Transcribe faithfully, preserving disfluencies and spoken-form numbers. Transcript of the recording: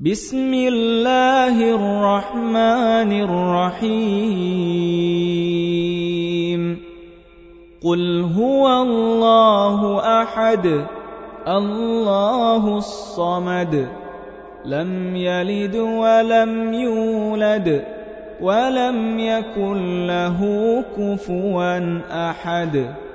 بسم الله الرحمن الرحيم قل هو الله أحد الله الصمد لم يلد ولم يولد ولم يكن له كفوا أحد